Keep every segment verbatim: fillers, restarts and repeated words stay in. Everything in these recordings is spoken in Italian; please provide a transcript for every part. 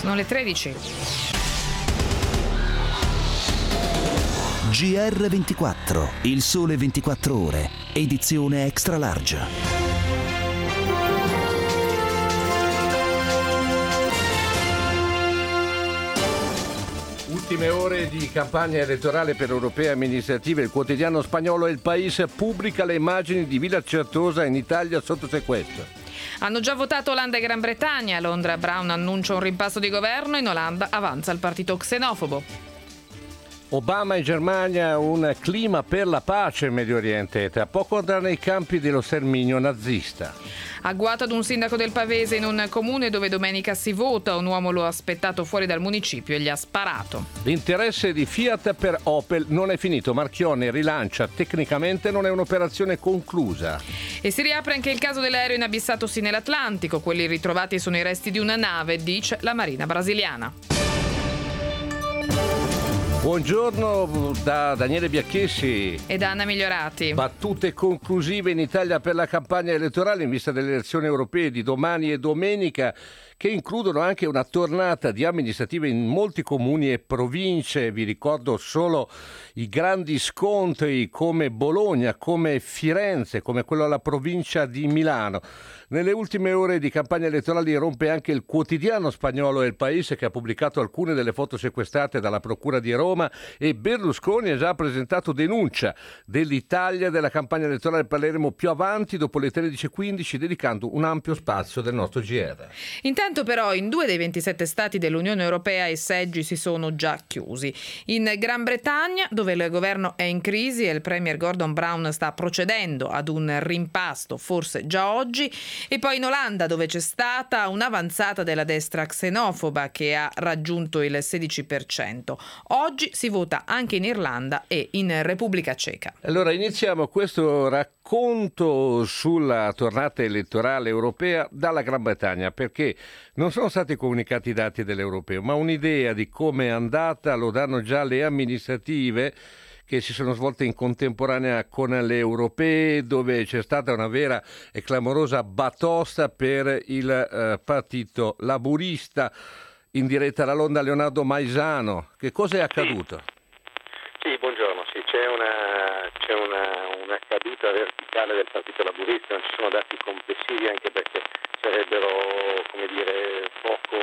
Sono le tredici. G R ventiquattro, il sole ventiquattro ore, edizione extra large. Ultime ore di campagna elettorale per europee amministrative. Il quotidiano spagnolo El País pubblica le immagini di Villa Certosa in Italia sotto sequestro. Hanno già votato Olanda e Gran Bretagna. A Londra Brown annuncia un rimpasto di governo. In Olanda avanza il partito xenofobo. Obama in Germania, un clima per la pace in Medio Oriente. Tra poco andrà nei campi dello sterminio nazista. Agguato ad un sindaco del Pavese in un comune dove domenica si vota. Un uomo lo ha aspettato fuori dal municipio e gli ha sparato. L'interesse di Fiat per Opel non è finito. Marchionne rilancia. Tecnicamente non è un'operazione conclusa. E si riapre anche il caso dell'aereo inabissatosi nell'Atlantico. Quelli ritrovati sono i resti di una nave, dice la Marina brasiliana. Buongiorno da Daniele Biacchessi e da Anna Migliorati. Battute conclusive in Italia per la campagna elettorale in vista delle elezioni europee di domani e domenica, che includono anche una tornata di amministrative in molti comuni e province. Vi ricordo solo i grandi scontri come Bologna, come Firenze, come quello alla provincia di Milano. Nelle ultime ore di campagna elettorale rompe anche il quotidiano spagnolo El País, che ha pubblicato alcune delle foto sequestrate dalla Procura di Roma, e Berlusconi ha già presentato denuncia dell'Italia della campagna elettorale. Parleremo più avanti dopo le tredici e quindici, dedicando un ampio spazio del nostro G R. Intanto però in due dei ventisette stati dell'Unione Europea i seggi si sono già chiusi. In Gran Bretagna, dove il governo è in crisi e il premier Gordon Brown sta procedendo ad un rimpasto forse già oggi, e poi in Olanda, dove c'è stata un'avanzata della destra xenofoba che ha raggiunto il sedici per cento. Oggi si vota anche in Irlanda e in Repubblica Ceca. Allora iniziamo questo racconto sulla tornata elettorale europea dalla Gran Bretagna, perché non sono stati comunicati i dati dell'europeo, ma un'idea di come è andata lo danno già le amministrative che si sono svolte in contemporanea con le europee, dove c'è stata una vera e clamorosa batosta per il eh, partito laburista. In diretta da Londra Leonardo Maisano, che cosa è accaduto? Sì, sì, buongiorno, sì, c'è una c'è una, una caduta verticale del partito laburista, non ci sono dati complessivi anche perché sarebbero, come dire, poco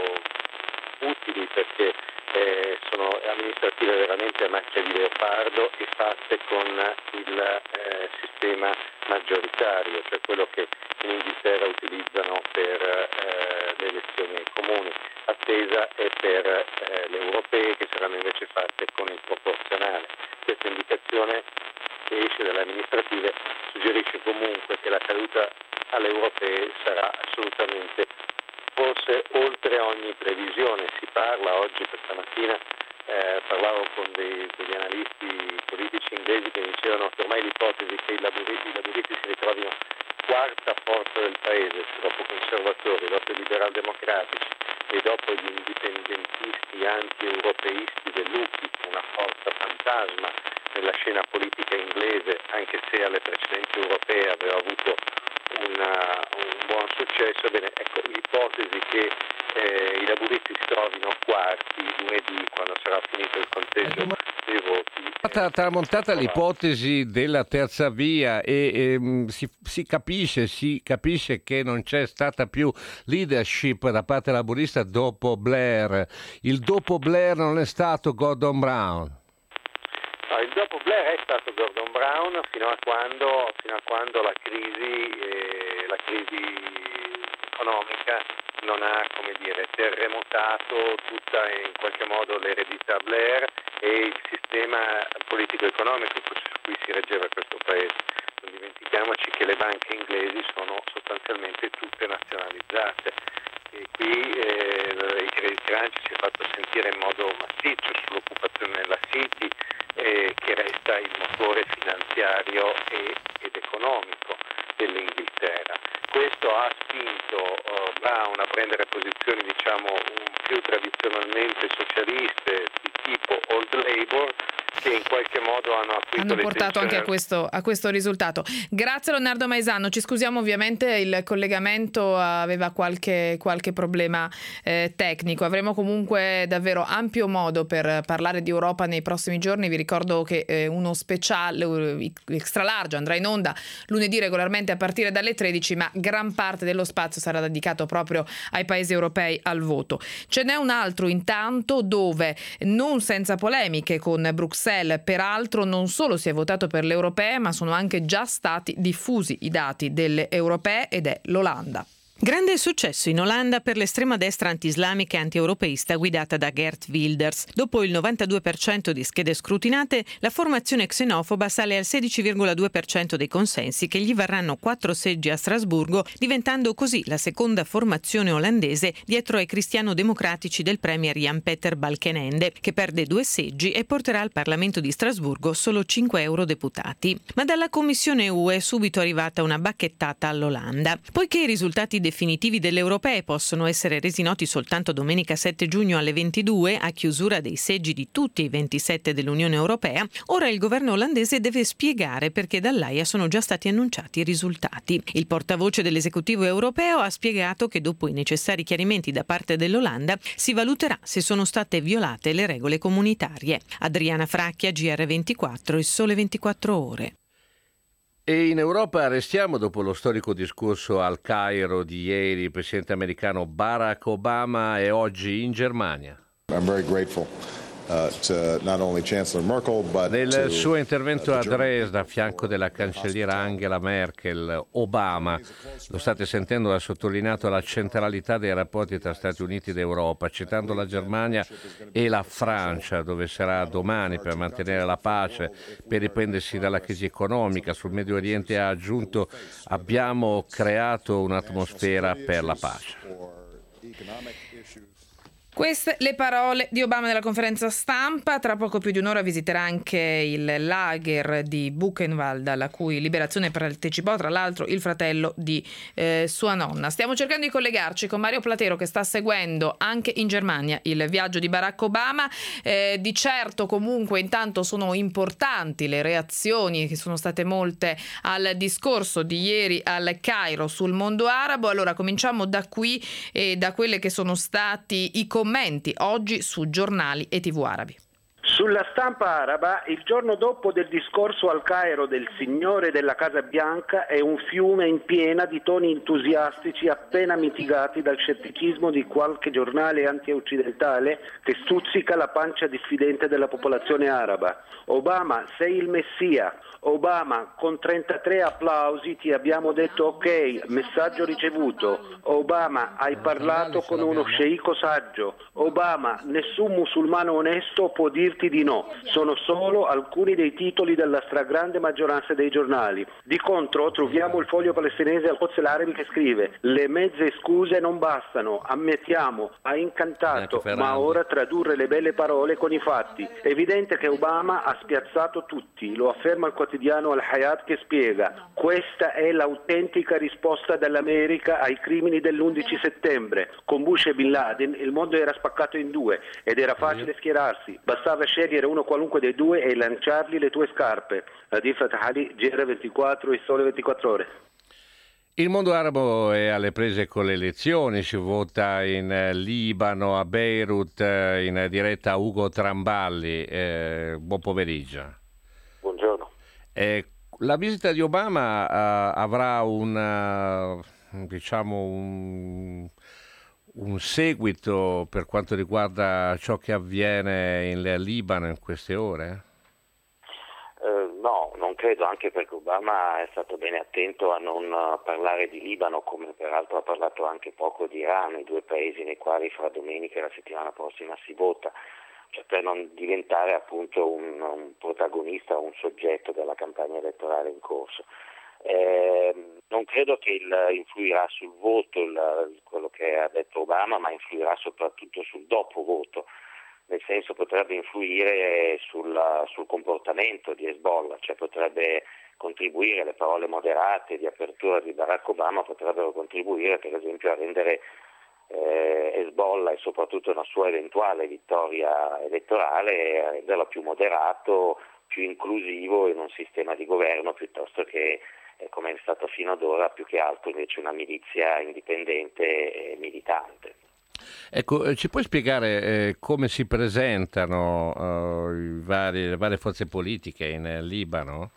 utili, perché eh, sono amministrative veramente a macchia di leopardo e fatte con il eh, sistema maggioritario, cioè quello che in Inghilterra utilizzano per eh, le elezioni ai comuni. L'attesa è per eh, le europee, che saranno invece fatte con il proporzionale. Questa indicazione che esce dalle amministrative suggerisce comunque che la caduta alle europee sarà assolutamente, forse oltre ogni previsione. Si parla oggi, questa mattina eh, parlavo con dei, degli analisti politici inglesi che dicevano che ormai l'ipotesi che i laburisti, i laburisti si ritrovino quarta forza del paese, dopo conservatori, dopo i liberal democratici e dopo gli indipendentisti anti-europeisti dell'U K I P, una forza fantasma nella scena politica inglese, anche se alle precedenti europee aveva avuto una, un buon successo. Bene, ecco, l'ipotesi che eh, i laburisti si trovino quarti lunedì, quando sarà finito il conteggio dei voti. È stata tramontata l'ipotesi della terza via e ehm, si, si capisce si capisce che non c'è stata più leadership da parte laburista dopo Blair. Il dopo Blair non è stato Gordon Brown. No, il dopo Blair è stato Gordon Brown fino a quando, fino a quando la crisi, eh, la crisi economica non ha, come dire, terremotato tutta in qualche modo l'eredità Blair e il sistema politico-economico su cui si reggeva questo paese. Non dimentichiamoci che le banche inglesi sono sostanzialmente tutte nazionalizzate e qui eh, il credit crunch si è fatto sentire in modo massiccio sull'occupazione nella City, eh, che resta il motore finanziario e, ed economico dell'Inghilterra. Questo ha spinto uh, Brown a prendere posizioni, diciamo, un, più tradizionalmente socialiste di tipo Old Labour, che in qualche modo hanno acquisito hanno portato anche a questo, a questo risultato. Grazie Leonardo Maisano, ci scusiamo, ovviamente il collegamento aveva qualche, qualche problema eh, tecnico. Avremo comunque davvero ampio modo per parlare di Europa nei prossimi giorni. Vi ricordo che eh, uno speciale extra large andrà in onda lunedì regolarmente a partire dalle tredici, ma gran parte dello spazio sarà dedicato proprio ai paesi europei al voto. Ce n'è un altro intanto dove, non senza polemiche con Bruxelles, peraltro non solo si è votato per le europee, ma sono anche già stati diffusi i dati delle europee, ed è l'Olanda. Grande successo in Olanda per l'estrema destra anti-islamica e anti-europeista guidata da Geert Wilders. Dopo il novantadue per cento di schede scrutinate, la formazione xenofoba sale al sedici virgola due per cento dei consensi, che gli varranno quattro seggi a Strasburgo, diventando così la seconda formazione olandese dietro ai cristiano-democratici del premier Jan-Peter Balkenende, che perde due seggi e porterà al Parlamento di Strasburgo solo cinque eurodeputati. Ma dalla Commissione E U è subito arrivata una bacchettata all'Olanda. Poiché i risultati definitivi delle europee possono essere resi noti soltanto domenica sette giugno alle ventidue, a chiusura dei seggi di tutti i ventisette dell'Unione Europea, ora il governo olandese deve spiegare perché dall'A I A sono già stati annunciati i risultati. Il portavoce dell'esecutivo europeo ha spiegato che dopo i necessari chiarimenti da parte dell'Olanda si valuterà se sono state violate le regole comunitarie. Adriana Fracchia, G R ventiquattro, Il Sole ventiquattro Ore. E in Europa restiamo dopo lo storico discorso al Cairo di ieri. Il presidente americano Barack Obama è oggi in Germania. I'm very grateful. Uh, to not only Chancellor Merkel, but Nel to, suo intervento uh, a the German- Dresda, a fianco della cancelliera Angela Merkel, Obama, lo state sentendo, ha sottolineato la centralità dei rapporti tra Stati Uniti ed Europa, citando la Germania e la Francia, dove sarà domani per mantenere la pace, per riprendersi dalla crisi economica. Sul Medio Oriente ha aggiunto: abbiamo creato un'atmosfera per la pace. Queste le parole di Obama nella conferenza stampa. Tra poco più di un'ora visiterà anche il lager di Buchenwald, alla cui liberazione partecipò tra l'altro il fratello di eh, sua nonna. Stiamo cercando di collegarci con Mario Platero, che sta seguendo anche in Germania il viaggio di Barack Obama. Eh, di certo comunque intanto sono importanti le reazioni, che sono state molte, al discorso di ieri al Cairo sul mondo arabo. Allora cominciamo da qui e da quelle che sono stati i commenti oggi su giornali e tivù arabi. Sulla stampa araba, il giorno dopo del discorso al Cairo del signore della Casa Bianca, è un fiume in piena di toni entusiastici appena mitigati dal scetticismo di qualche giornale anti-occidentale che stuzzica la pancia diffidente della popolazione araba. Obama, sei il messia. Obama, con trentatré applausi ti abbiamo detto ok, messaggio ricevuto. Obama, hai parlato con uno sceicco saggio. Obama, nessun musulmano onesto può dirti di no. Sono solo alcuni dei titoli della stragrande maggioranza dei giornali. Di contro troviamo il Foglio palestinese al Quds Arabi che scrive: le mezze scuse non bastano, ammettiamo, ha incantato, ma ora tradurre le belle parole con i fatti. È evidente che Obama ha spiazzato tutti, lo afferma il quotidiano Al-Hayat, che spiega: questa è l'autentica risposta dell'America ai crimini dell'undici settembre. Con Bush e Bin Laden il mondo era spaccato in due ed era facile schierarsi, bastava scegliere uno qualunque dei due e lanciargli le tue scarpe. Adil Fatahali, G R ventiquattro, Il Sole ventiquattro Ore. Il mondo arabo è alle prese con le elezioni, si vota in Libano, a Beirut, in diretta a Ugo Tramballi. Eh, buon pomeriggio. Buongiorno. Eh, la visita di Obama uh, avrà un, uh, diciamo un, un seguito per quanto riguarda ciò che avviene in Libano in queste ore? Uh, no, non credo, anche perché Obama è stato bene attento a non parlare di Libano, come peraltro ha parlato anche poco di Iran, i due paesi nei quali fra domenica e la settimana prossima si vota, cioè per non diventare appunto un, un protagonista, un soggetto della campagna elettorale in corso. Eh, non credo che il, influirà sul voto il, quello che ha detto Obama, ma influirà soprattutto sul dopo voto. Nel senso, potrebbe influire sul, sul comportamento di Hezbollah, cioè potrebbe contribuire, le parole moderate di apertura di Barack Obama potrebbero contribuire per esempio a rendere eh, Hezbollah e soprattutto una sua eventuale vittoria elettorale a renderlo più moderato, più inclusivo in un sistema di governo piuttosto che eh, come è stato fino ad ora più che altro invece una milizia indipendente e militante. Ecco, ci puoi spiegare eh, come si presentano uh, i vari, le varie forze politiche in eh, Libano?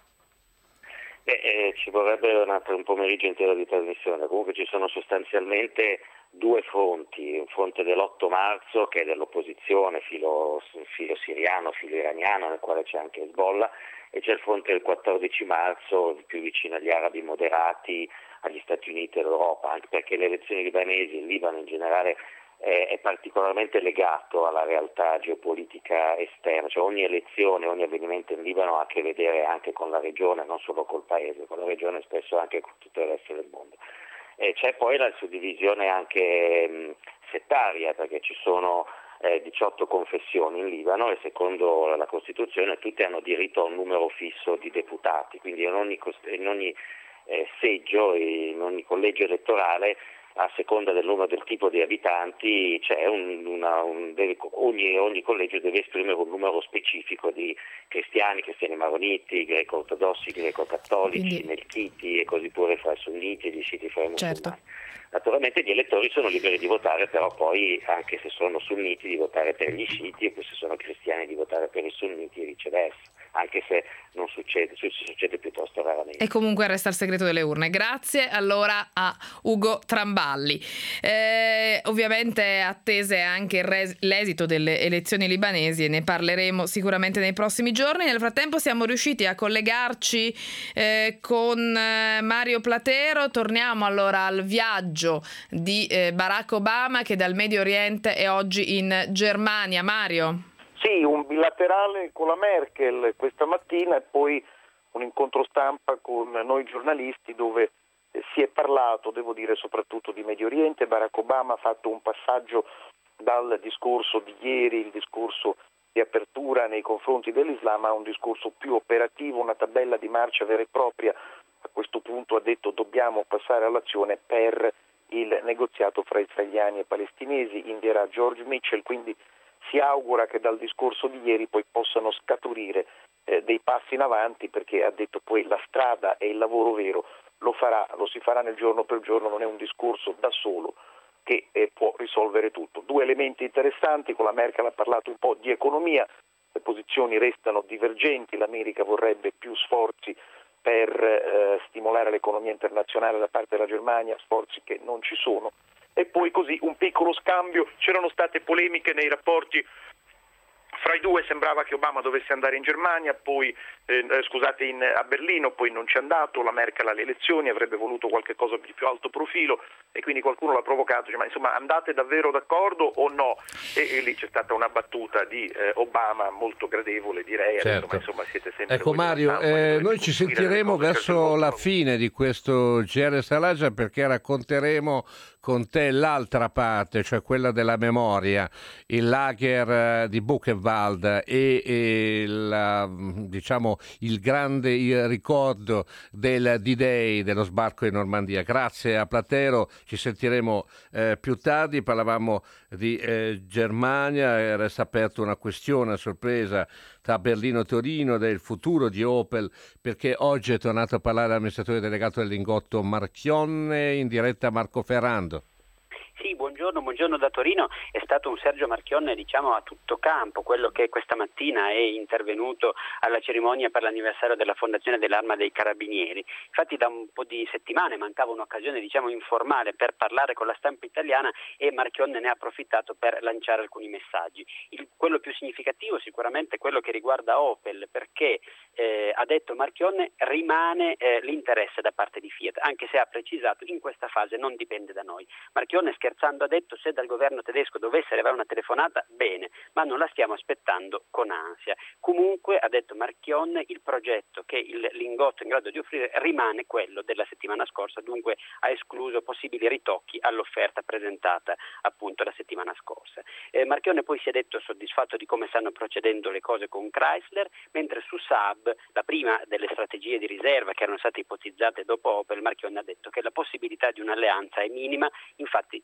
Beh, eh, ci vorrebbe una, un pomeriggio intero di trasmissione. Comunque ci sono sostanzialmente due fronti, un fronte dell'otto marzo che è dell'opposizione filo, filo siriano, filo iraniano, nel quale c'è anche Hezbollah, e c'è il fronte del quattordici marzo più vicino agli arabi moderati, agli Stati Uniti e all'Europa, anche perché le elezioni libanesi, il Libano in generale è, è particolarmente legato alla realtà geopolitica esterna, cioè ogni elezione, ogni avvenimento in Libano ha a che vedere anche con la regione, non solo col paese, con la regione e spesso anche con tutto il resto del mondo. E c'è poi la suddivisione anche mh, settaria, perché ci sono eh, diciotto confessioni in Libano e secondo la Costituzione tutte hanno diritto a un numero fisso di deputati, quindi in ogni, in ogni eh, seggio, in ogni collegio elettorale, a seconda del numero del tipo di abitanti, c'è un, una, un, deve, ogni, ogni collegio deve esprimere un numero specifico di cristiani, cristiani maroniti, greco-ortodossi, greco-cattolici, Quindi... melchiti e così pure fra sunniti e sciiti fra i musulmani. Certo. Naturalmente gli elettori sono liberi di votare, però poi anche se sono sunniti di votare per gli sciiti e se sono cristiani di votare per i sunniti e viceversa, anche se non succede, succede piuttosto raramente. E comunque resta il segreto delle urne. Grazie allora a Ugo Tramballi. Eh, ovviamente attese anche il res- l'esito delle elezioni libanesi e ne parleremo sicuramente nei prossimi giorni. Nel frattempo siamo riusciti a collegarci eh, con eh, Mario Platero. Torniamo allora al viaggio di eh, Barack Obama che dal Medio Oriente è oggi in Germania. Mario? Sì, un bilaterale con la Merkel questa mattina e poi un incontro stampa con noi giornalisti dove eh, si è parlato, devo dire, soprattutto di Medio Oriente. Barack Obama ha fatto un passaggio dal discorso di ieri, il discorso di apertura nei confronti dell'Islam, a un discorso più operativo, una tabella di marcia vera e propria. A questo punto ha detto dobbiamo passare all'azione per il negoziato fra israeliani e palestinesi, invierà George Mitchell, quindi si augura che dal discorso di ieri poi possano scaturire eh, dei passi in avanti, perché ha detto poi la strada e il lavoro vero lo farà, lo si farà nel giorno per giorno, non è un discorso da solo che eh, può risolvere tutto. Due elementi interessanti, con la Merkel ha parlato un po' di economia, le posizioni restano divergenti, l'America vorrebbe più sforzi per eh, stimolare l'economia internazionale da parte della Germania, sforzi che non ci sono. E poi così un piccolo scambio, c'erano state polemiche nei rapporti fra i due, sembrava che Obama dovesse andare in Germania, poi eh, scusate in, a Berlino, poi non c'è andato, la Merkel alle elezioni avrebbe voluto qualche cosa di più alto profilo e quindi qualcuno l'ha provocato, dice, ma insomma andate davvero d'accordo o no? E, e lì c'è stata una battuta di eh, Obama molto gradevole, direi, certo. Detto, ma insomma siete sempre ecco Mario, eh, noi ci sentiremo verso la fine di questo G R Stalagia perché racconteremo con te l'altra parte, cioè quella della memoria, il lager di Buchenwald e, e la, diciamo il grande il ricordo del D-Day, dello sbarco in Normandia. Grazie a Platero, ci sentiremo eh, più tardi. Parlavamo di eh, Germania, resta aperta una questione a sorpresa tra Berlino e Torino del futuro di Opel, perché oggi è tornato a parlare l'amministratore delegato del Lingotto Marchionne, in diretta Marco Ferrando. Sì, buongiorno, buongiorno da Torino. È stato un Sergio Marchionne, diciamo, a tutto campo, quello che questa mattina è intervenuto alla cerimonia per l'anniversario della fondazione dell'Arma dei Carabinieri. Infatti da un po' di settimane mancava un'occasione, diciamo, informale per parlare con la stampa italiana e Marchionne ne ha approfittato per lanciare alcuni messaggi. Il, quello più significativo sicuramente è quello che riguarda Opel, perché eh, ha detto Marchionne rimane eh, l'interesse da parte di Fiat, anche se ha precisato in questa fase non dipende da noi. Marchionne scherzando ha detto se dal governo tedesco dovesse arrivare una telefonata bene, ma non la stiamo aspettando con ansia. Comunque ha detto Marchionne il progetto che il Lingotto è in grado di offrire rimane quello della settimana scorsa, dunque ha escluso possibili ritocchi all'offerta presentata appunto la settimana scorsa. Eh, Marchionne poi si è detto soddisfatto di come stanno procedendo le cose con Chrysler, mentre su Saab, la prima delle strategie di riserva che erano state ipotizzate dopo Opel, Marchionne ha detto che la possibilità di un'alleanza è minima, infatti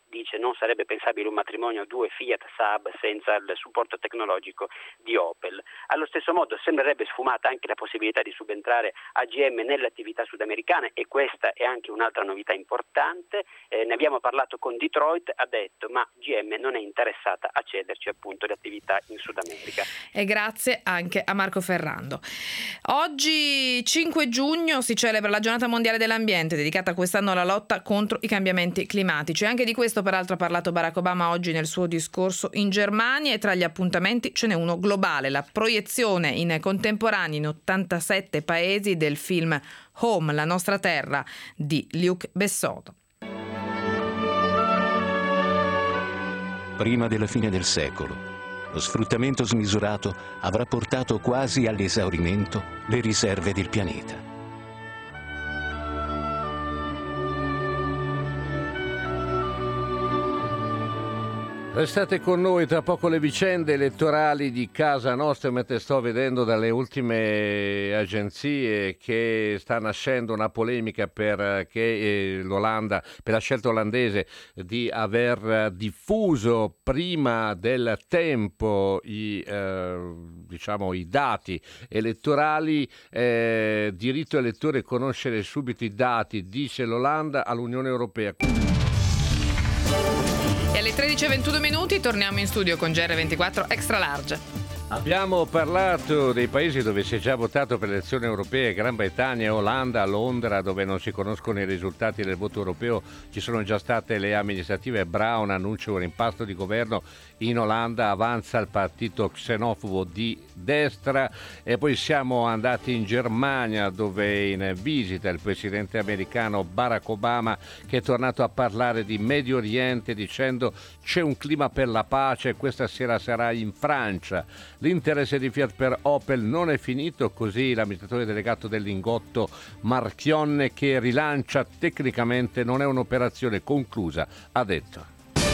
dice non sarebbe pensabile un matrimonio due Fiat Saab senza il supporto tecnologico di Opel. Allo stesso modo sembrerebbe sfumata anche la possibilità di subentrare a G M nelle attività sudamericane, e questa è anche un'altra novità importante. Eh, ne abbiamo parlato con Detroit, ha detto ma G M non è interessata a cederci appunto le attività in Sud America. E grazie anche a Marco Ferrando. Oggi cinque giugno si celebra la giornata mondiale dell'ambiente, dedicata quest'anno alla lotta contro i cambiamenti climatici. Anche di questo peraltro ha parlato Barack Obama oggi nel suo discorso in Germania, e tra gli appuntamenti ce n'è uno globale, la proiezione in contemporanea in ottantasette paesi del film Home, la nostra terra di Luc Besson. Prima della fine del secolo, lo sfruttamento smisurato avrà portato quasi all'esaurimento le riserve del pianeta. Restate con noi, tra poco le vicende elettorali di casa nostra, mentre sto vedendo dalle ultime agenzie che sta nascendo una polemica per che l'Olanda, per la scelta olandese di aver diffuso prima del tempo i, eh, diciamo, i dati elettorali. Eh, diritto elettore conoscere subito i dati, dice l'Olanda all'Unione Europea. E alle tredici e ventuno minuti torniamo in studio con G R ventiquattro Extra Large. Abbiamo parlato dei paesi dove si è già votato per le elezioni europee: Gran Bretagna, Olanda, Londra, dove non si conoscono i risultati del voto europeo, ci sono già state le amministrative. Brown annuncia un rimpasto di governo in Olanda, avanza il partito xenofobo di destra. E poi siamo andati in Germania, dove è in visita il presidente americano Barack Obama, che è tornato a parlare di Medio Oriente dicendo c'è un clima per la pace, questa sera sarà in Francia. L'interesse di Fiat per Opel non è finito, così l'amministratore delegato del Lingotto Marchionne, che rilancia tecnicamente non è un'operazione conclusa, ha detto.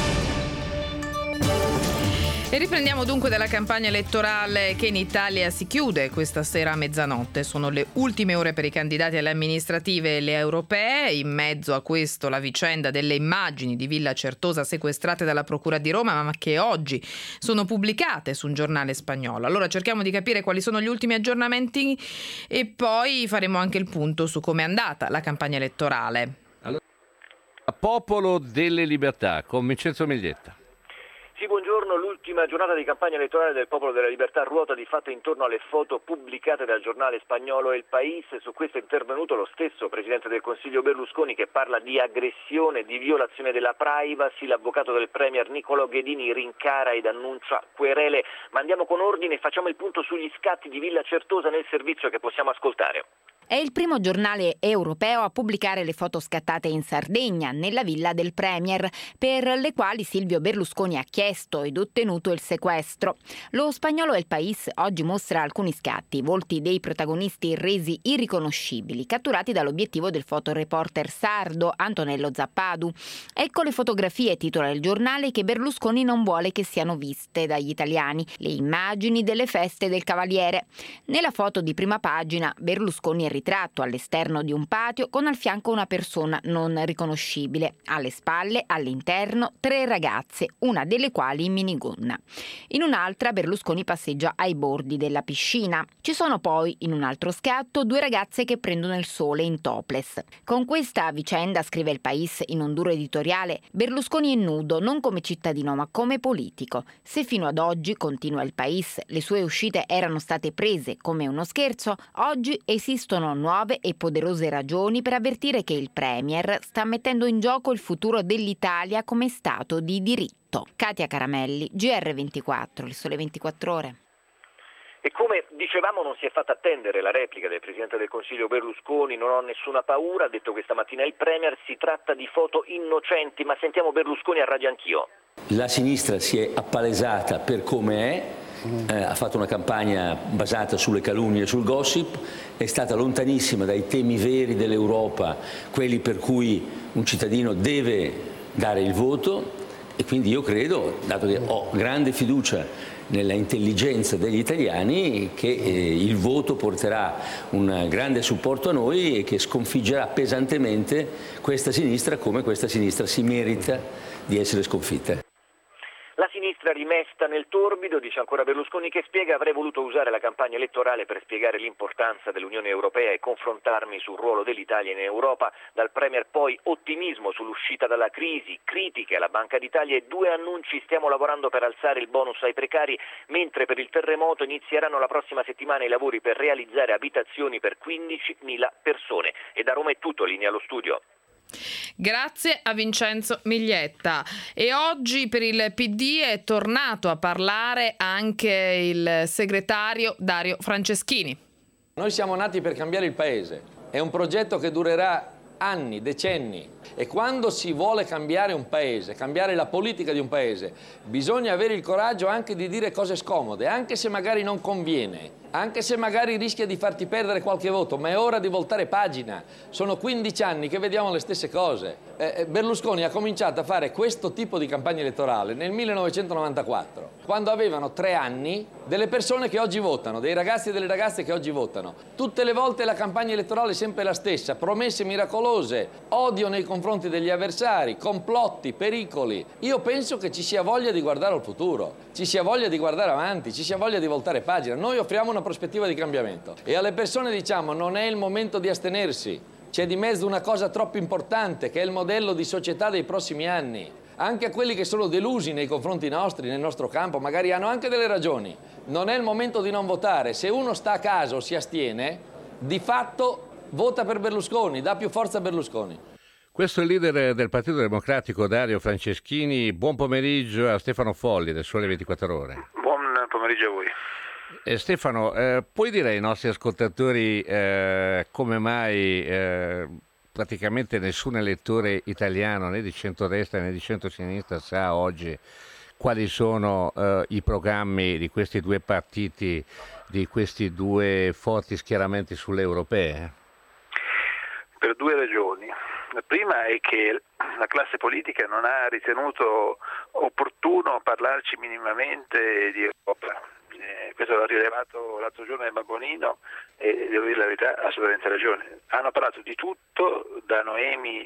E riprendiamo dunque dalla campagna elettorale che in Italia si chiude questa sera a mezzanotte. Sono le ultime ore per i candidati alle amministrative e le europee. In mezzo a questo la vicenda delle immagini di Villa Certosa sequestrate dalla Procura di Roma, ma che oggi sono pubblicate su un giornale spagnolo. Allora cerchiamo di capire quali sono gli ultimi aggiornamenti e poi faremo anche il punto su come è andata la campagna elettorale. Allora, Popolo delle Libertà con Vincenzo Miglietta. Sì, buongiorno. L'ultima giornata di campagna elettorale del Popolo della Libertà ruota di fatto intorno alle foto pubblicate dal giornale spagnolo El País. Su questo è intervenuto lo stesso Presidente del Consiglio Berlusconi, che parla di aggressione, di violazione della privacy. L'avvocato del Premier Niccolò Ghedini rincara ed annuncia querele. Ma andiamo con ordine e facciamo il punto sugli scatti di Villa Certosa nel servizio che possiamo ascoltare. È il primo giornale europeo a pubblicare le foto scattate in Sardegna, nella villa del Premier, per le quali Silvio Berlusconi ha chiesto ed ottenuto il sequestro. Lo spagnolo El País oggi mostra alcuni scatti, volti dei protagonisti resi irriconoscibili, catturati dall'obiettivo del fotoreporter sardo Antonello Zappadu. Ecco le fotografie, titola il giornale, che Berlusconi non vuole che siano viste dagli italiani, le immagini delle feste del Cavaliere. Nella foto di prima pagina Berlusconi è ritratto all'esterno di un patio con al fianco una persona non riconoscibile. Alle spalle, all'interno, tre ragazze, una delle quali in minigonna. In un'altra Berlusconi passeggia ai bordi della piscina. Ci sono poi, in un altro scatto, due ragazze che prendono il sole in topless. Con questa vicenda, scrive Il País in un duro editoriale, Berlusconi è nudo non come cittadino ma come politico. Se fino ad oggi, continua Il País, le sue uscite erano state prese come uno scherzo, oggi esistono nuove e poderose ragioni per avvertire che il Premier sta mettendo in gioco il futuro dell'Italia come Stato di diritto. Katia Caramelli, G R ventiquattro, il Sole ventiquattro Ore. E come dicevamo non si è fatta attendere la replica del Presidente del Consiglio Berlusconi, non ho nessuna paura, ha detto questa mattina il Premier, si tratta di foto innocenti, ma sentiamo Berlusconi a Radio Anch'io. La sinistra si è appalesata per come è, eh, ha fatto una campagna basata sulle calunnie e sul gossip, è stata lontanissima dai temi veri dell'Europa, quelli per cui un cittadino deve dare il voto, E quindi io credo, dato che ho grande fiducia nella intelligenza degli italiani, che eh, il voto porterà un grande supporto a noi e che sconfiggerà pesantemente questa sinistra, come questa sinistra si merita di essere sconfitta. La sinistra rimesta nel torbido, dice ancora Berlusconi, che spiega: avrei voluto usare la campagna elettorale per spiegare l'importanza dell'Unione Europea e confrontarmi sul ruolo dell'Italia in Europa. Dal Premier poi ottimismo sull'uscita dalla crisi, critiche alla Banca d'Italia e due annunci: stiamo lavorando per alzare il bonus ai precari, mentre per il terremoto inizieranno la prossima settimana i lavori per realizzare abitazioni per quindicimila persone. E da Roma è tutto, linea allo studio. Grazie a Vincenzo Miglietta. E oggi per il P D è tornato a parlare anche il segretario Dario Franceschini. Noi siamo nati per cambiare il paese, è un progetto che durerà anni, decenni, e quando si vuole cambiare un paese, cambiare la politica di un paese, bisogna avere il coraggio anche di dire cose scomode, anche se magari non conviene, anche se magari rischia di farti perdere qualche voto, ma è ora di voltare pagina. Sono quindici anni che vediamo le stesse cose. Eh, Berlusconi ha cominciato a fare questo tipo di campagna elettorale nel millenovecentonovantaquattro, quando avevano tre anni delle persone che oggi votano, dei ragazzi e delle ragazze che oggi votano. Tutte le volte la campagna elettorale è sempre la stessa, promesse miracolose, odio nei confronti degli avversari, complotti, pericoli. Io penso che ci sia voglia di guardare al futuro, ci sia voglia di guardare avanti, ci sia voglia di voltare pagina. Noi offriamo una prospettiva di cambiamento e alle persone diciamo: non è il momento di astenersi, c'è di mezzo una cosa troppo importante che è il modello di società dei prossimi anni. Anche a quelli che sono delusi nei confronti nostri, nel nostro campo, magari hanno anche delle ragioni, non è il momento di non votare. Se uno sta a casa o si astiene, di fatto vota per Berlusconi, dà più forza a Berlusconi. Questo è il leader del Partito Democratico, Dario Franceschini. Buon pomeriggio a Stefano Folli del Sole ventiquattro Ore. Buon pomeriggio a voi. Eh, Stefano, eh, puoi dire ai nostri ascoltatori eh, come mai eh, praticamente nessun elettore italiano, né di centrodestra né di centrosinistra, sa oggi quali sono eh, i programmi di questi due partiti, di questi due forti schieramenti sulle europee? Per due ragioni. La prima è che la classe politica non ha ritenuto opportuno parlarci minimamente di Europa. Eh, questo l'ho rilevato l'altro giorno nel Babonino e devo dire la verità, ha assolutamente ragione. Hanno parlato di tutto, da Noemi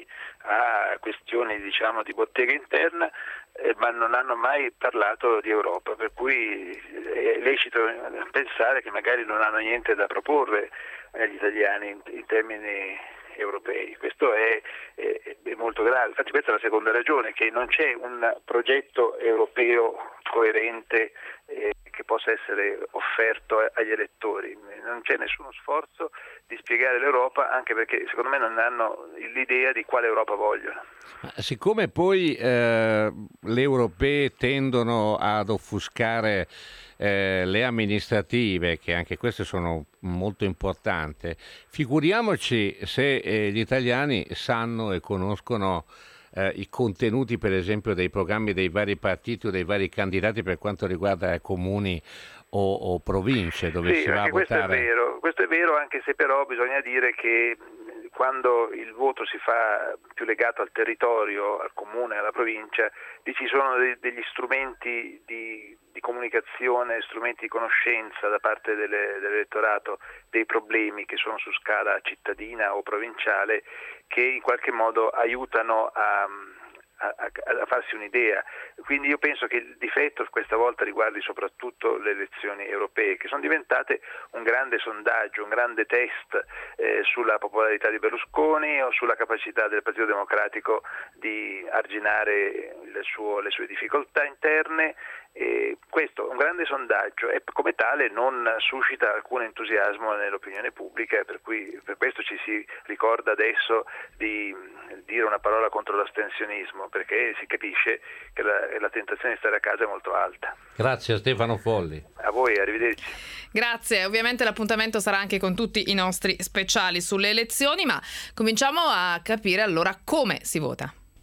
a questioni diciamo di bottega interna, eh, ma non hanno mai parlato di Europa, per cui è lecito pensare che magari non hanno niente da proporre agli italiani in, in termini europei. Questo è, è, è molto grave. Infatti questa è la seconda ragione, che non c'è un progetto europeo coerente eh, che possa essere offerto agli elettori. Non c'è nessuno sforzo di spiegare l'Europa, anche perché secondo me non hanno l'idea di quale Europa vogliono. Ma siccome poi eh, le europee tendono ad offuscare eh, le amministrative, che anche queste sono molto importanti, figuriamoci se eh, gli italiani sanno e conoscono eh, i contenuti, per esempio, dei programmi dei vari partiti o dei vari candidati per quanto riguarda comuni o, o province dove sì, si va a questo votare. È vero, questo è vero, anche se però bisogna dire che quando il voto si fa più legato al territorio, al comune, alla provincia, lì ci sono de- degli strumenti di, di comunicazione, strumenti di conoscenza da parte delle, dell'elettorato dei problemi che sono su scala cittadina o provinciale, che in qualche modo aiutano a A, a farsi un'idea. Quindi io penso che il difetto questa volta riguardi soprattutto le elezioni europee, che sono diventate un grande sondaggio, un grande test eh, sulla popolarità di Berlusconi o sulla capacità del Partito Democratico di arginare il suo, le sue difficoltà interne. E questo è un grande sondaggio e come tale non suscita alcun entusiasmo nell'opinione pubblica, per cui per questo ci si ricorda adesso di dire una parola contro l'astensionismo, perché si capisce che la, la tentazione di stare a casa è molto alta. Grazie a Stefano Folli. A voi, arrivederci. Grazie, ovviamente l'appuntamento sarà anche con tutti i nostri speciali sulle elezioni, ma cominciamo a capire allora come si vota.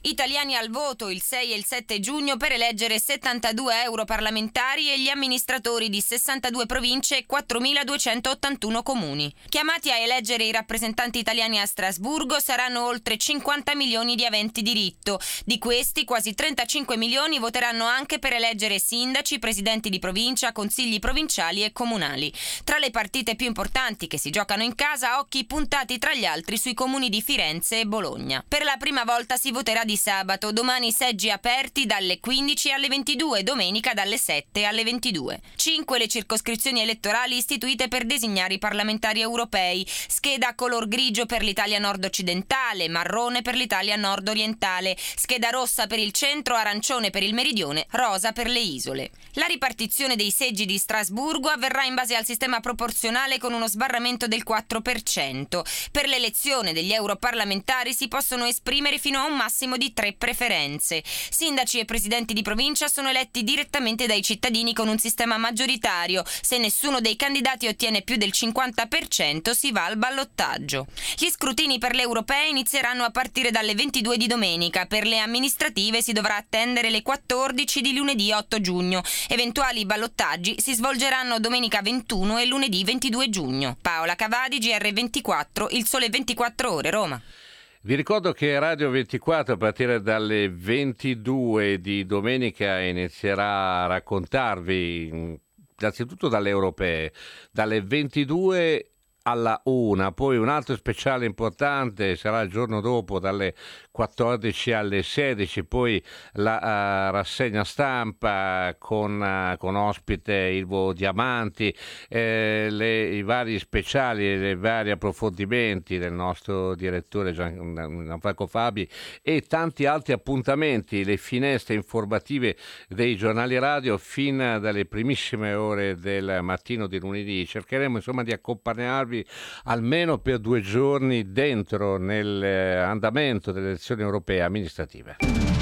Italiani al voto il sei e il sette giugno per eleggere settantadue europarlamentari e gli amministratori di sessantadue province e quattromiladuecentottantuno comuni. Chiamati a eleggere i rappresentanti italiani a Strasburgo saranno oltre cinquanta milioni di aventi diritto. Di questi, quasi trentacinque milioni voteranno anche per eleggere sindaci, presidenti di provincia, consigli provinciali e comunali. Tra le partite più importanti che si giocano in casa, occhi puntati tra gli altri sui comuni di Firenze e Bologna. Per la prima volta si voterà di sabato, domani seggi aperti dalle quindici alle ventidue, domenica dalle sette alle ventidue. Cinque le circoscrizioni elettorali istituite per designare i parlamentari europei. Scheda color grigio per l'Italia nord-occidentale, marrone per l'Italia nord-orientale, scheda rossa per il centro, arancione per il meridione, rosa per le isole. La ripartizione dei seggi di Strasburgo avverrà in base al sistema proporzionale con uno sbarramento del quattro per cento. Per l'elezione degli europarlamentari si possono esprimere fino a un massimo di tre preferenze. Sindaci e presidenti di provincia sono eletti direttamente dai cittadini con un sistema maggioritario. Se nessuno dei candidati ottiene più del cinquanta per cento si va al ballottaggio. Gli scrutini per le europee inizieranno a partire dalle ventidue di domenica. Per le amministrative si dovrà attendere le quattordici di lunedì otto giugno. Eventuali ballottaggi si svolgeranno domenica ventuno e lunedì ventidue giugno. Paola Cavadi, G R ventiquattro, Il Sole ventiquattro Ore, Roma. Vi ricordo che Radio ventiquattro a partire dalle ventidue di domenica inizierà a raccontarvi, innanzitutto dalle europee, dalle ventidue alla una, poi un altro speciale importante sarà il giorno dopo dalle quattordici alle sedici, poi la uh, rassegna stampa con, uh, con ospite Ilvo Diamanti, eh, le, i vari speciali e i vari approfondimenti del nostro direttore Gian, Gianfranco Fabi e tanti altri appuntamenti, le finestre informative dei giornali radio fin dalle primissime ore del mattino di lunedì. Cercheremo insomma di accompagnarvi almeno per due giorni dentro nell'andamento delle elezioni europee amministrative.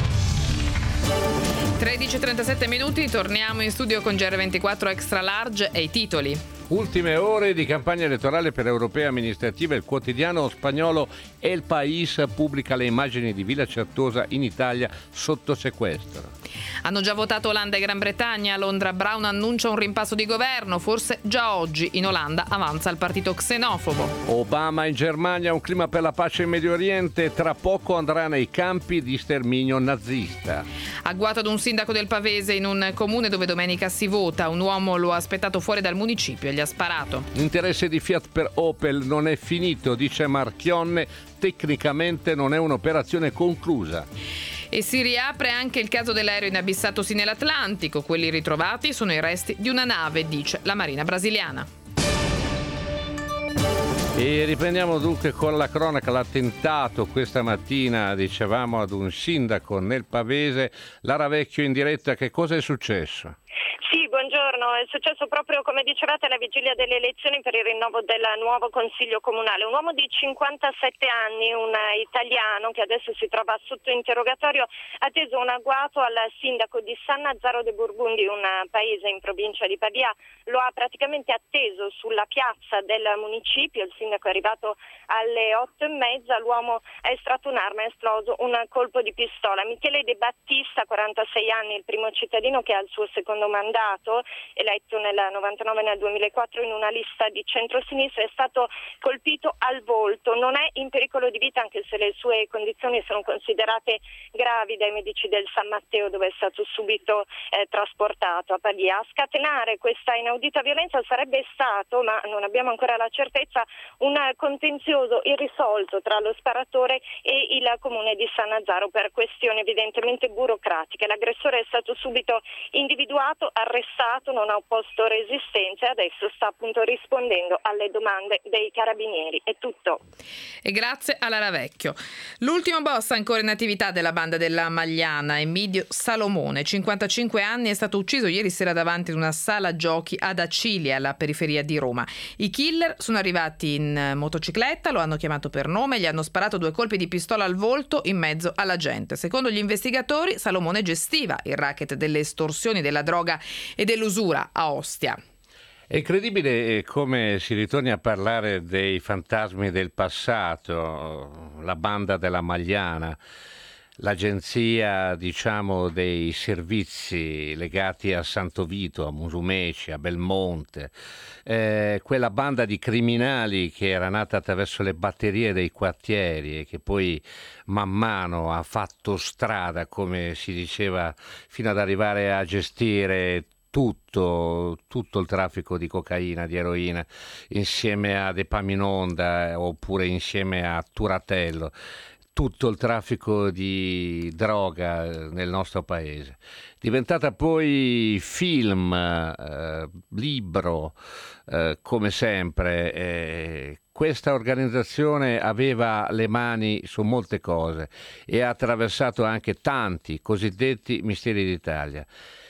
tredici e trentasette minuti, torniamo in studio con G R ventiquattro Extra Large e i titoli. Ultime ore di campagna elettorale per europee amministrative. Il quotidiano spagnolo El País pubblica le immagini di Villa Certosa in Italia sotto sequestro. Hanno già votato Olanda e Gran Bretagna. A Londra Brown annuncia un rimpasso di governo. Forse già oggi in Olanda avanza il partito xenofobo. Obama in Germania, un clima per la pace in Medio Oriente. Tra poco andrà nei campi di sterminio nazista. Agguato ad un sindaco del Pavese in un comune dove domenica si vota. Un uomo lo ha aspettato fuori dal municipio e gli ha sparato. L'interesse di Fiat per Opel non è finito, dice Marchionne. Tecnicamente non è un'operazione conclusa. E si riapre anche il caso dell'aereo inabissatosi nell'Atlantico. Quelli ritrovati sono i resti di una nave, dice la Marina brasiliana. E riprendiamo dunque con la cronaca. L'attentato questa mattina, dicevamo, ad un sindaco nel Pavese. Lara Vecchio in diretta, che cosa è successo? Sì, buongiorno. È successo proprio, come dicevate, alla vigilia delle elezioni per il rinnovo del nuovo Consiglio Comunale. Un uomo di cinquantasette anni, un italiano che adesso si trova sotto interrogatorio, ha teso un agguato al sindaco di San Nazzaro de Burgundi, un paese in provincia di Pavia. Lo ha praticamente atteso sulla piazza del municipio. Il sindaco è arrivato alle otto e mezza. L'uomo ha estratto un'arma e ha esploso un colpo di pistola. Michele De Battista, quarantasei anni, il primo cittadino che ha il suo secondo mandato, eletto nel novantanove e nel duemilaquattro in una lista di centrosinistra, è stato colpito al volto. Non è in pericolo di vita, anche se le sue condizioni sono considerate gravi dai medici del San Matteo, dove è stato subito eh, trasportato a Pavia. A scatenare questa inaudita violenza sarebbe stato, ma non abbiamo ancora la certezza, un contenzioso irrisolto tra lo sparatore e il comune di San Nazzaro per questioni evidentemente burocratiche. L'aggressore è stato subito individuato, arrestato, non ha opposto resistenza e adesso sta appunto rispondendo alle domande dei carabinieri. È tutto. E grazie a Lara Vecchio. L'ultimo boss ancora in attività della banda della Magliana, Emidio Salomone, cinquantacinque anni, è stato ucciso ieri sera davanti ad una sala giochi ad Acilia, alla periferia di Roma. I killer sono arrivati in motocicletta, lo hanno chiamato per nome, gli hanno sparato due colpi di pistola al volto in mezzo alla gente. Secondo gli investigatori, Salomone gestiva il racket delle estorsioni, della droga e dell'usura a Ostia. È incredibile come si ritorni a parlare dei fantasmi del passato, la banda della Magliana. l'agenzia, diciamo, dei servizi legati a Santo Vito, a Musumeci, a Belmonte, eh, quella banda di criminali che era nata attraverso le batterie dei quartieri e che poi man mano ha fatto strada, come si diceva, fino ad arrivare a gestire tutto, tutto il traffico di cocaina, di eroina, insieme ad Epaminonda oppure insieme a Turatello, tutto il traffico di droga nel nostro paese. Diventata poi film, eh, libro, eh, come sempre. Eh, questa organizzazione aveva le mani su molte cose e ha attraversato anche tanti cosiddetti misteri d'Italia.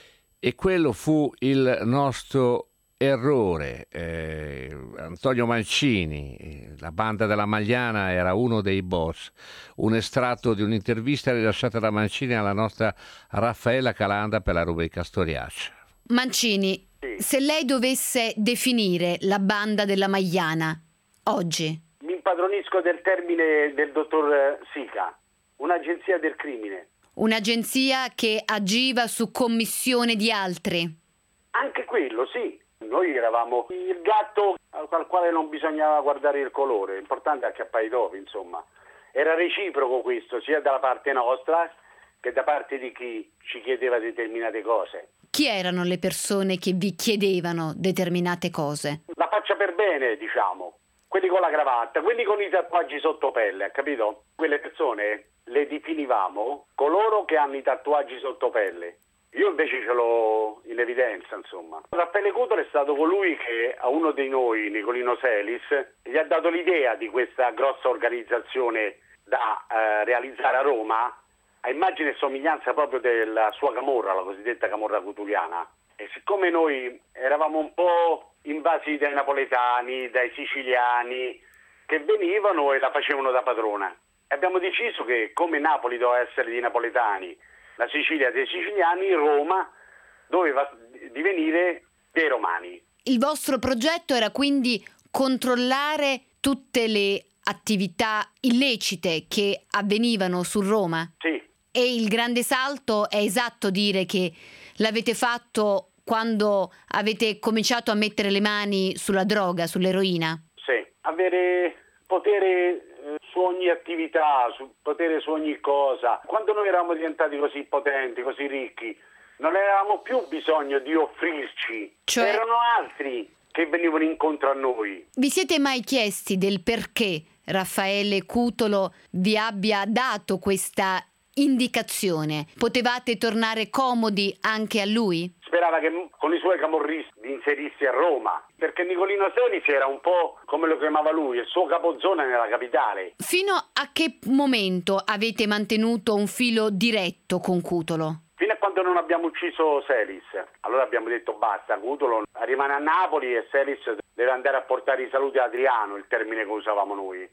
E quello fu il nostro errore. Eh, Antonio Mancini, la banda della Magliana, era uno dei boss. Un estratto di un'intervista rilasciata da Mancini alla nostra Raffaella Calandra per la rubrica Storiaccia. Mancini, sì. Se lei dovesse definire la banda della Magliana oggi? Mi impadronisco del termine del dottor Sica, un'agenzia del crimine. Un'agenzia che agiva su commissione di altri? Anche quello, sì. Noi eravamo il gatto al quale non bisognava guardare il colore, l'importante è acchiappare i topi, insomma. Era reciproco questo, sia dalla parte nostra che da parte di chi ci chiedeva determinate cose. Chi erano le persone che vi chiedevano determinate cose? La faccia per bene, diciamo. Quelli con la cravatta, quelli con i tatuaggi sotto pelle, capito? Quelle persone le definivamo coloro che hanno i tatuaggi sotto pelle. Io invece ce l'ho in evidenza, insomma. Raffaele Cutolo è stato colui che a uno di noi, Nicolino Selis, gli ha dato l'idea di questa grossa organizzazione da eh, realizzare a Roma, a immagine e somiglianza proprio della sua camorra, la cosiddetta camorra cutuliana. E siccome noi eravamo un po' invasi dai napoletani, dai siciliani, che venivano e la facevano da padrona, abbiamo deciso che come Napoli doveva essere di napoletani, la Sicilia dei siciliani, Roma doveva divenire dei romani. Il vostro progetto era quindi controllare tutte le attività illecite che avvenivano su Roma? Sì. E il grande salto è esatto dire che l'avete fatto quando avete cominciato a mettere le mani sulla droga, sull'eroina? Sì, avere potere su ogni attività, su potere su ogni cosa. Quando noi eravamo diventati così potenti, così ricchi, non avevamo più bisogno di offrirci, cioè... erano altri che venivano incontro a noi. Vi siete mai chiesti del perché Raffaele Cutolo vi abbia dato questa indicazione? Potevate tornare comodi anche a lui? Sperava che con i suoi camorristi vi inserissi a Roma, perché Nicolino Selis era un po' come lo chiamava lui, il suo capozona nella capitale. Fino a che momento avete mantenuto un filo diretto con Cutolo? Fino a quando non abbiamo ucciso Selis. Allora abbiamo detto basta, Cutolo rimane a Napoli e Selis deve andare a portare i saluti a Adriano, il termine che usavamo noi.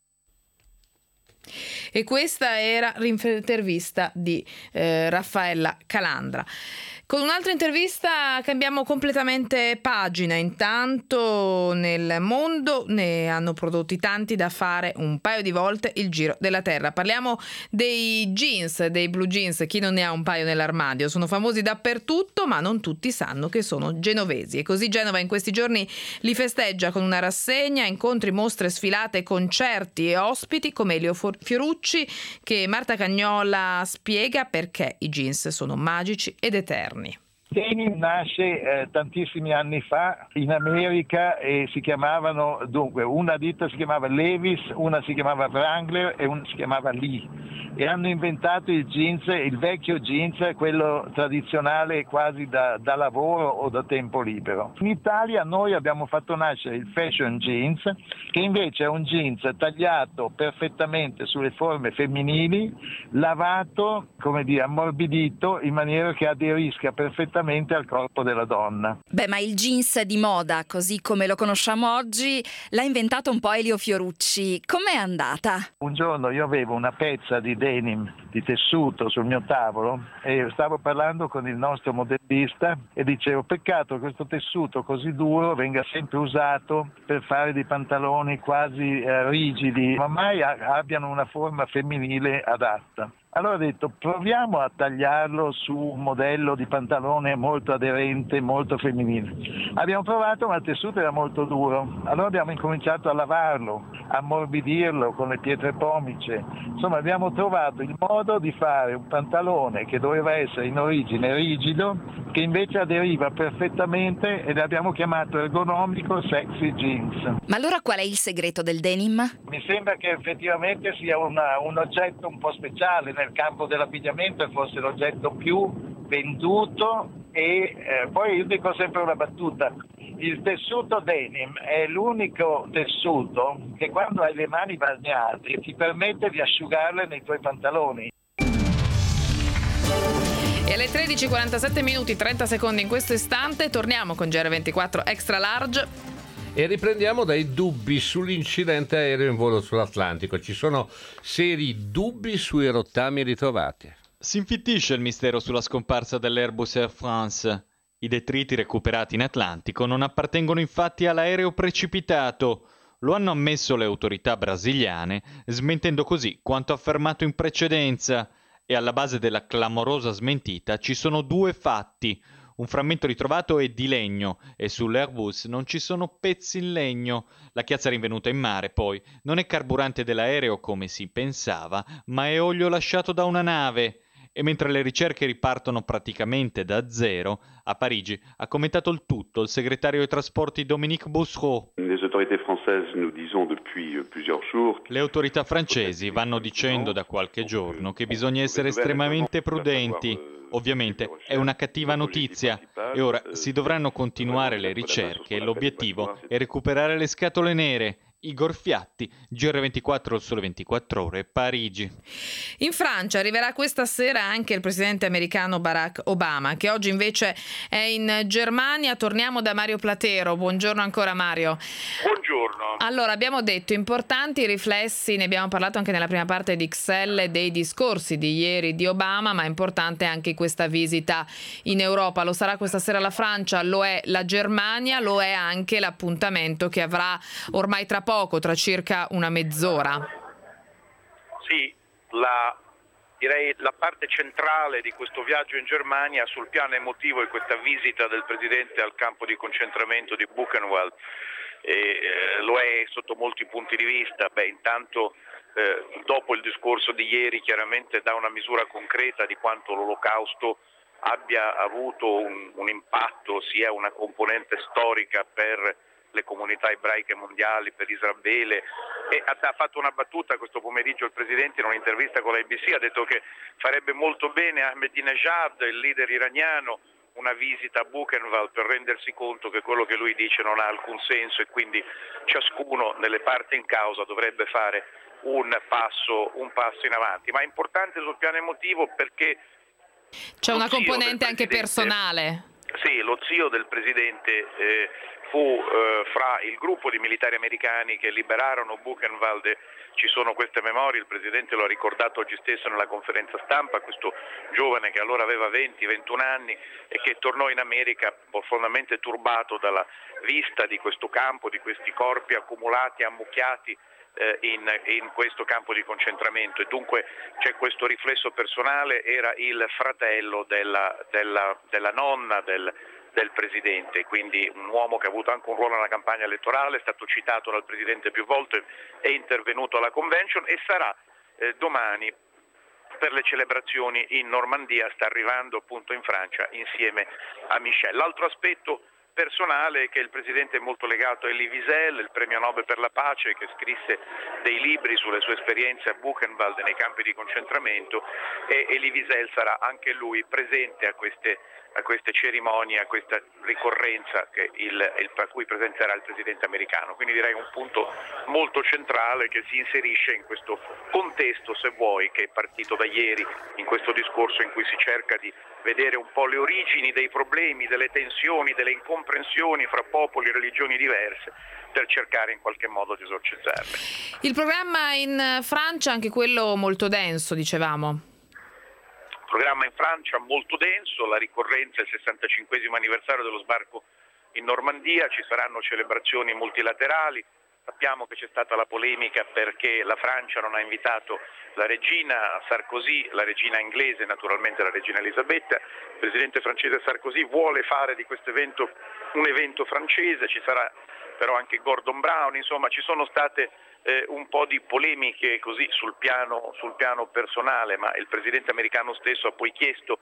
E questa era l'intervista di eh, Raffaella Calandra. Con un'altra intervista cambiamo completamente pagina. Intanto nel mondo ne hanno prodotti tanti da fare un paio di volte il giro della terra. Parliamo dei jeans, dei blue jeans. Chi non ne ha un paio nell'armadio? Sono famosi dappertutto, ma non tutti sanno che sono genovesi. E così Genova in questi giorni li festeggia con una rassegna, incontri, mostre, sfilate, concerti e ospiti come Elio Fiorucci, che Marta Cagnola spiega perché i jeans sono magici ed eterni. Denim nasce eh, tantissimi anni fa in America e si chiamavano, dunque, una ditta si chiamava Levi's, una si chiamava Wrangler e una si chiamava Lee. E hanno inventato il jeans, il vecchio jeans, quello tradizionale quasi da, da lavoro o da tempo libero. In Italia noi abbiamo fatto nascere il fashion jeans, che invece è un jeans tagliato perfettamente sulle forme femminili, lavato, come dire, ammorbidito in maniera che aderisca perfettamente al corpo della donna. Beh, ma il jeans di moda, così come lo conosciamo oggi, l'ha inventato un po' Elio Fiorucci. Com'è andata? Un giorno io avevo una pezza di denim, di tessuto sul mio tavolo e stavo parlando con il nostro modellista e dicevo peccato che questo tessuto così duro venga sempre usato per fare dei pantaloni quasi eh, rigidi, ma mai a- abbiano una forma femminile adatta. Allora ho detto proviamo a tagliarlo su un modello di pantalone molto aderente, molto femminile. Abbiamo provato ma il tessuto era molto duro, allora abbiamo incominciato a lavarlo, a ammorbidirlo con le pietre pomice. Insomma abbiamo trovato il modo di fare un pantalone che doveva essere in origine rigido, che invece aderiva perfettamente e l'abbiamo chiamato ergonomico sexy jeans. Ma allora qual è il segreto del denim? Mi sembra che effettivamente sia una, un oggetto un po' speciale nel campo dell'abbigliamento e forse l'oggetto più venduto e eh, poi io dico sempre una battuta, il tessuto denim è l'unico tessuto che quando hai le mani bagnate ti permette di asciugarle nei tuoi pantaloni. E alle tredici e quarantasette minuti trenta secondi in questo istante torniamo con G R ventiquattro Extra Large. E riprendiamo dai dubbi sull'incidente aereo in volo sull'Atlantico. Ci sono seri dubbi sui rottami ritrovati. Si infittisce il mistero sulla scomparsa dell'Airbus Air France. I detriti recuperati in Atlantico non appartengono infatti all'aereo precipitato. Lo hanno ammesso le autorità brasiliane, smentendo così quanto affermato in precedenza. E alla base della clamorosa smentita ci sono due fatti. Un frammento ritrovato è di legno e sull'Airbus non ci sono pezzi in legno. La chiazza rinvenuta in mare, poi, non è carburante dell'aereo come si pensava, ma è olio lasciato da una nave. E mentre le ricerche ripartono praticamente da zero, a Parigi ha commentato il tutto il segretario ai trasporti Dominique Bussereau. Le autorità francesi vanno dicendo da qualche giorno che bisogna essere estremamente prudenti. Ovviamente è una cattiva notizia e ora si dovranno continuare le ricerche e l'obiettivo è recuperare le scatole nere. Igor Fiatti, G R ventiquattro, il Sole ventiquattro Ore, Parigi. In Francia arriverà questa sera anche il presidente americano Barack Obama, che oggi invece è in Germania. Torniamo da Mario Platero. Buongiorno ancora Mario. Buongiorno. Allora, abbiamo detto importanti riflessi, ne abbiamo parlato anche nella prima parte di X L, dei discorsi di ieri di Obama, ma è importante anche questa visita in Europa. Lo sarà questa sera la Francia, lo è la Germania, lo è anche l'appuntamento che avrà ormai tra poco, tra circa una mezz'ora. Sì, la, direi la parte centrale di questo viaggio in Germania sul piano emotivo è questa visita del Presidente al campo di concentramento di Buchenwald. E, eh, lo è sotto molti punti di vista. Beh, intanto eh, dopo il discorso di ieri chiaramente dà una misura concreta di quanto l'Olocausto abbia avuto un, un impatto, sia una componente storica per le comunità ebraiche mondiali, per Israele, e ha, ha fatto una battuta questo pomeriggio il Presidente in un'intervista con la A B C, ha detto che farebbe molto bene a Ahmadinejad, il leader iraniano, una visita a Buchenwald per rendersi conto che quello che lui dice non ha alcun senso e quindi ciascuno nelle parti in causa dovrebbe fare un passo, un passo in avanti. Ma è importante sul piano emotivo perché c'è una componente anche personale. Sì, lo zio del Presidente eh, fu eh, fra il gruppo di militari americani che liberarono Buchenwald. Ci sono queste memorie, il Presidente lo ha ricordato oggi stesso nella conferenza stampa, questo giovane che allora aveva venti ventuno anni e che tornò in America profondamente turbato dalla vista di questo campo, di questi corpi accumulati, ammucchiati eh, in, in questo campo di concentramento, e dunque c'è questo riflesso personale. Era il fratello della, della, della nonna del del Presidente, quindi un uomo che ha avuto anche un ruolo nella campagna elettorale, è stato citato dal Presidente più volte, è intervenuto alla convention e sarà eh, domani per le celebrazioni in Normandia, sta arrivando appunto in Francia insieme a Michel. L'altro aspetto personale è che il Presidente è molto legato a Elie Wiesel, il premio Nobel per la pace, che scrisse dei libri sulle sue esperienze a Buchenwald nei campi di concentramento, e Elie Wiesel sarà anche lui presente a queste a queste cerimonie, a questa ricorrenza che il, il, a cui presenterà il Presidente americano. Quindi direi un punto molto centrale che si inserisce in questo contesto, se vuoi, che è partito da ieri, in questo discorso in cui si cerca di vedere un po' le origini dei problemi, delle tensioni, delle incomprensioni fra popoli e religioni diverse, per cercare in qualche modo di esorcizzarle. Il programma in Francia, anche quello molto denso, dicevamo. Programma in Francia molto denso, la ricorrenza è il sessantacinquesimo anniversario dello sbarco in Normandia, ci saranno celebrazioni multilaterali, Sappiamo che c'è stata la polemica perché la Francia non ha invitato la regina Sarkozy, la regina inglese, naturalmente la regina Elisabetta. Il presidente francese Sarkozy vuole fare di questo evento un evento francese, ci sarà però anche Gordon Brown, insomma ci sono state eh, un po' di polemiche così sul piano, sul piano personale, ma il presidente americano stesso ha poi chiesto,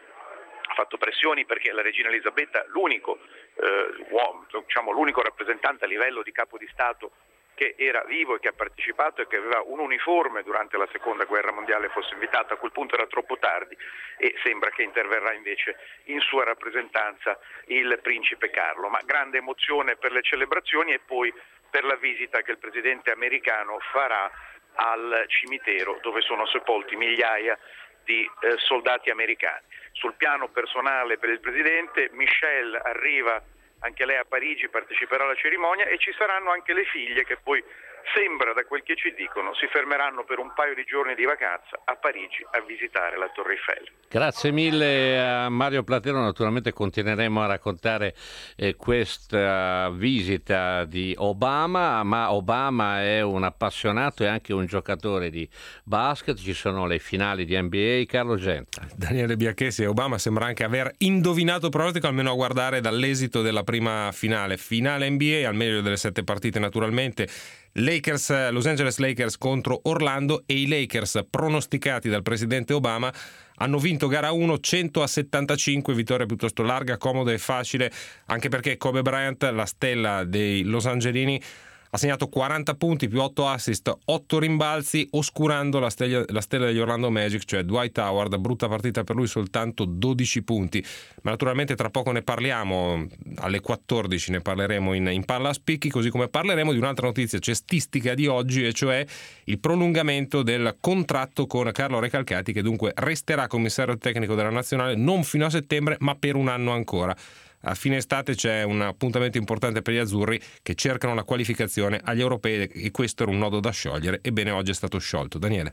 ha fatto pressioni perché la regina Elisabetta, l'unico, eh, uomo, diciamo, l'unico rappresentante a livello di capo di Stato che era vivo e che ha partecipato e che aveva un uniforme durante la seconda guerra mondiale, fosse invitato. A quel punto era troppo tardi e sembra che interverrà invece in sua rappresentanza il principe Carlo. Ma grande emozione per le celebrazioni e poi per la visita che il presidente americano farà al cimitero dove sono sepolti migliaia di eh, soldati americani. Sul piano personale per il presidente, Michelle arriva anche lei a Parigi, parteciperà alla cerimonia e ci saranno anche le figlie che poi, sembra da quel che ci dicono, si fermeranno per un paio di giorni di vacanza a Parigi a visitare la Torre Eiffel. Grazie mille a Mario Platero, naturalmente continueremo a raccontare eh, questa visita di Obama, ma Obama è un appassionato e anche un giocatore di basket, ci sono le finali di N B A. Carlo Genta. Daniele Biacchesi, Obama sembra anche aver indovinato il pronostico, almeno a guardare dall'esito della prima finale. Finale N B A, al meglio delle sette partite naturalmente. Lakers, Los Angeles Lakers contro Orlando, e i Lakers pronosticati dal presidente Obama hanno vinto gara uno cento a settantacinque, vittoria piuttosto larga, comoda e facile, anche perché Kobe Bryant, la stella dei Los Angelini, ha segnato quaranta punti più otto assist, otto rimbalzi, oscurando la stella, la stella degli Orlando Magic, cioè Dwight Howard. Brutta partita per lui, soltanto dodici punti. Ma naturalmente tra poco ne parliamo, alle quattordici ne parleremo in, in Palla a Spicchi, così come parleremo di un'altra notizia cestistica di oggi, e cioè il prolungamento del contratto con Carlo Recalcati, che dunque resterà commissario tecnico della Nazionale non fino a settembre, ma per un anno ancora. A fine estate c'è un appuntamento importante per gli azzurri che cercano la qualificazione agli europei, e questo era un nodo da sciogliere. Ebbene, oggi è stato sciolto. Daniele.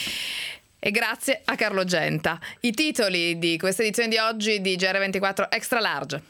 E grazie a Carlo Genta. I titoli di questa edizione di oggi di G R ventiquattro Extra Large.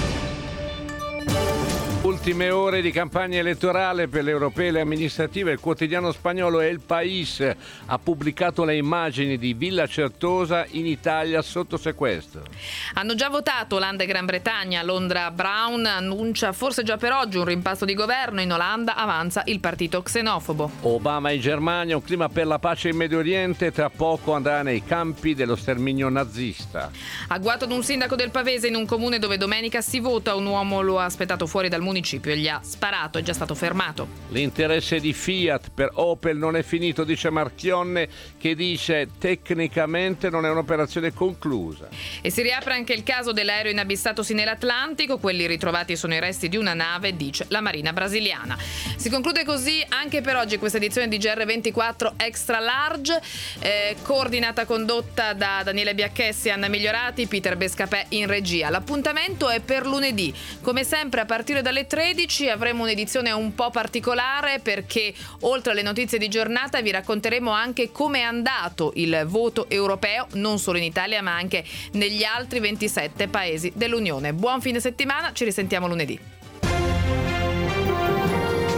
Ultime ore di campagna elettorale per le europee e le amministrative. Il quotidiano spagnolo El País ha pubblicato le immagini di Villa Certosa in Italia sotto sequestro. Hanno già votato Olanda e Gran Bretagna. Londra Brown annuncia forse già per oggi un rimpasto di governo. In Olanda avanza il partito xenofobo. Obama in Germania, un clima per la pace in Medio Oriente. Tra poco andrà nei campi dello sterminio nazista. Agguato ad un sindaco del Pavese in un comune dove domenica si vota. Un uomo lo ha aspettato fuori dal municipio e gli ha sparato, è già stato fermato. L'interesse di Fiat per Opel non è finito, dice Marchionne, che dice tecnicamente non è un'operazione conclusa. E si riapre anche il caso dell'aereo inabissatosi nell'Atlantico. Quelli ritrovati sono i resti di una nave, dice la Marina brasiliana. Si conclude così anche per oggi questa edizione di G R ventiquattro Extra Large, eh, coordinata, condotta da Daniele Biacchessi, Anna Migliorati, Peter Bescapè in regia. L'appuntamento è per lunedì, come sempre a partire dalle tredici avremo un'edizione un po' particolare, perché oltre alle notizie di giornata vi racconteremo anche come è andato il voto europeo, non solo in Italia ma anche negli altri ventisette paesi dell'Unione. Buon fine settimana, ci risentiamo lunedì.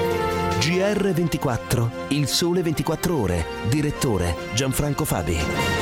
G R ventiquattro, il sole ventiquattro ore, direttore Gianfranco Fabi.